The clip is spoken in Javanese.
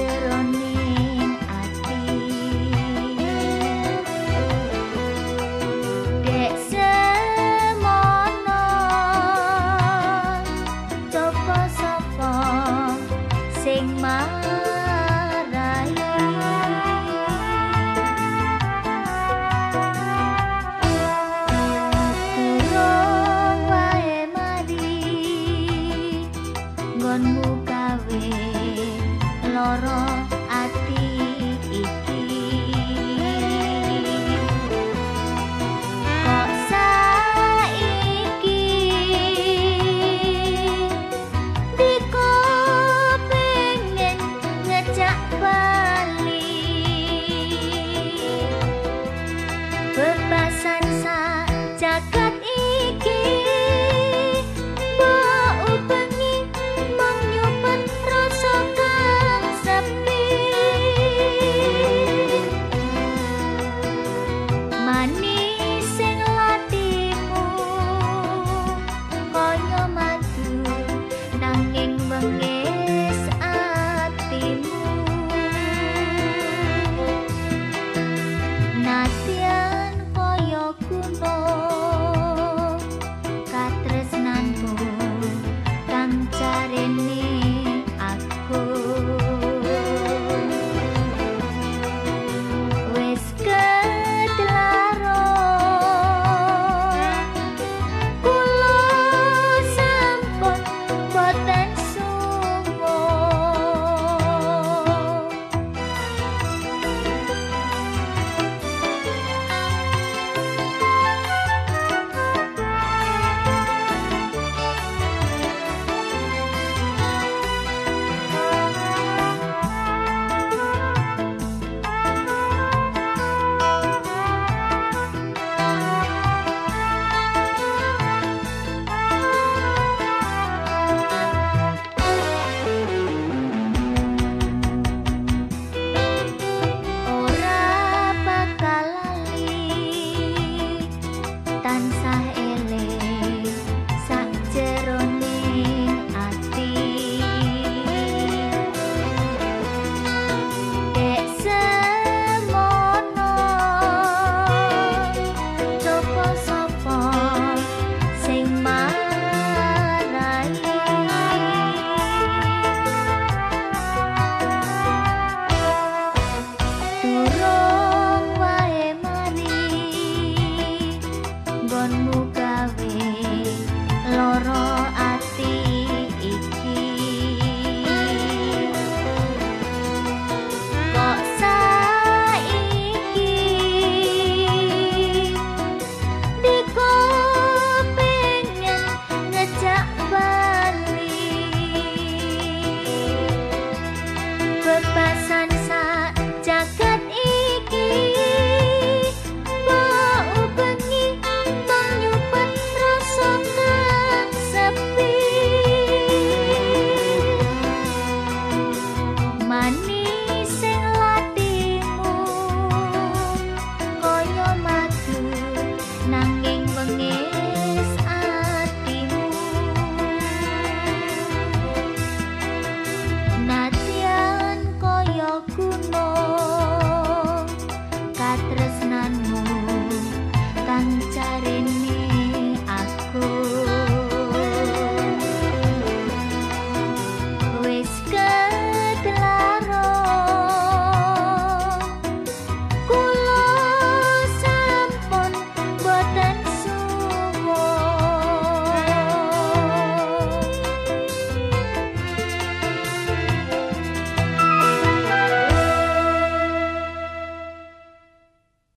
sakjeroning ati dek semono coba sapa sing marai durung wae mari nggonmu gawe loro ati iki kok saiki diko pengen ngejak bali bebasan sak jagat iki mbok ubengi mung nyupet rasa kang sepi manis sing latimu kaya madu nanging wengis atimu nadyan kaya gunung katresnanmu kang jarene aku wis ketlaro kula sampun boten sumuh ora bakal lali tansah eling sakjeroning ati dek semono coba sapa sing marai durung wae mari nggonmu gawe loro ati iki kok saiki diko pengen ngejak bali